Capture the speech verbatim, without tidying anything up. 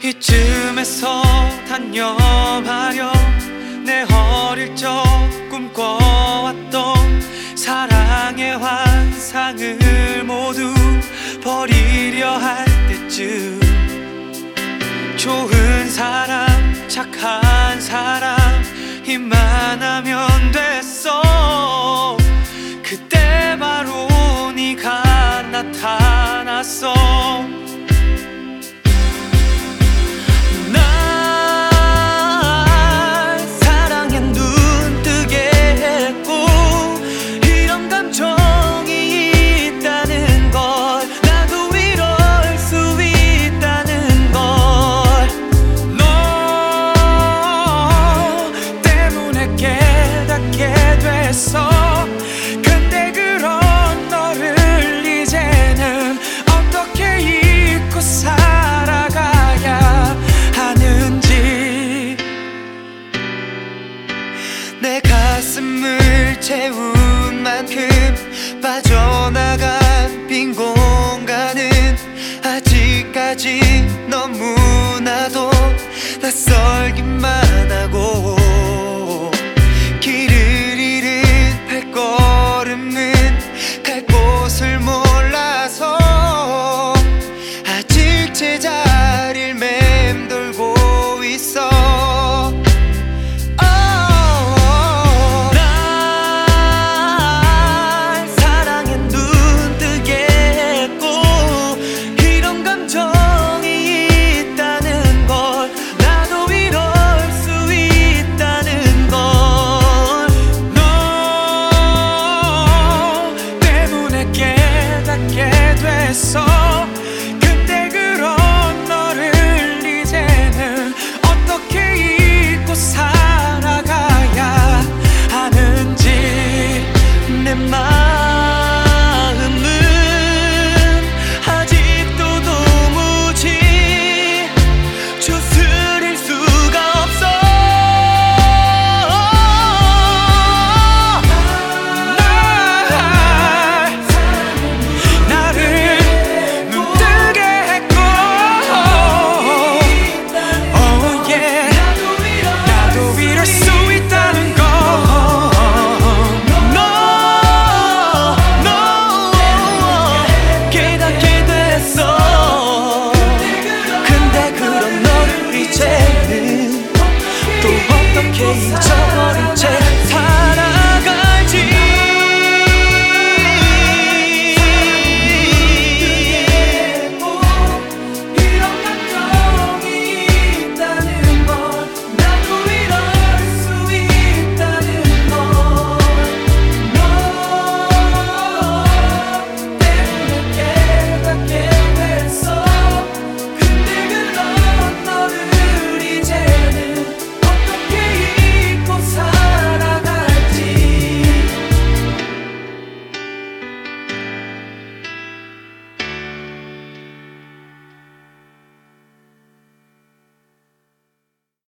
이쯤에서 단념하려 내 어릴 적 꿈꿔왔던 사랑의 환상을 모두 버리려 할 때쯤 좋은 사람, 착한 사람 힘만 하면 됐어. 그때 바로 네가 나타났어. 근데 그런 너를 이제는 어떻게 잊고 살아가야 하는지. 내 가슴을 채운 만큼 빠져나간 빈 공간은 아직까지 너무나도 낯설기만 하고 갈 곳을 몰라서 아직 제자리를 맴돌고 있어. 날 사랑에 눈뜨게 했고 이런 감정이 있다는 걸 나도 이럴 수 있다는 걸 깨닫게 됐어. 근데 그런 너를 이제는 어떻게 잊고 살아가야 하는지. 내 마음은 아직도 도무지 추스릴 수가 없어. 또 어떻게 잊어버린 채